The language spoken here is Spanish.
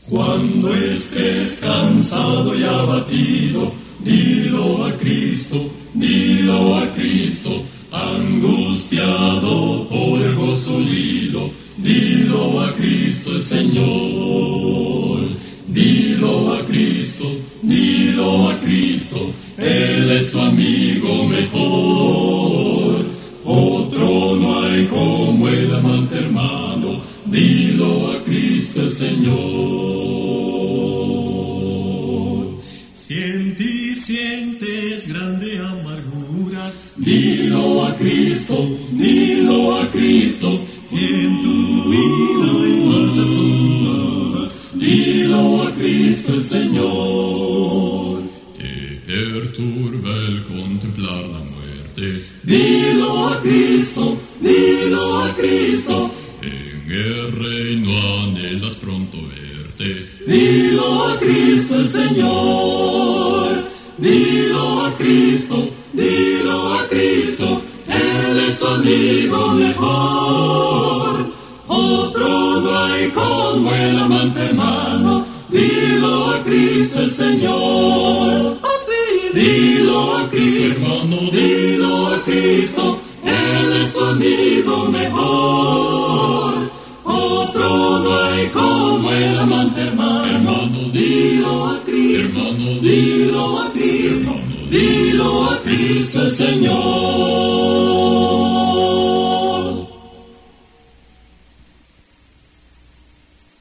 Cuando estés cansado y abatido, dilo a Cristo, angustiado por el gozo lido, dilo a Cristo el Señor. Dilo a Cristo, Él es tu amigo mejor. Otro no hay como el amante hermano, dilo a Cristo el Señor. Si en ti sientes grande amargura, dilo a Cristo, si en tu vida hay muertas sonadas, dilo a Cristo el Señor. Te perturba el contemplar la muerte, dilo a Cristo, en el reino anhelas pronto verte, dilo a Cristo el Señor. Dilo a Cristo, Él es tu amigo mejor. Otro no hay como el amante hermano, dilo a Cristo el Señor. Así, dilo a Cristo, hermano, dilo a Cristo, Él es tu amigo mejor. Otro no hay como el amante hermano, dilo a Cristo, dilo a Cristo el Señor.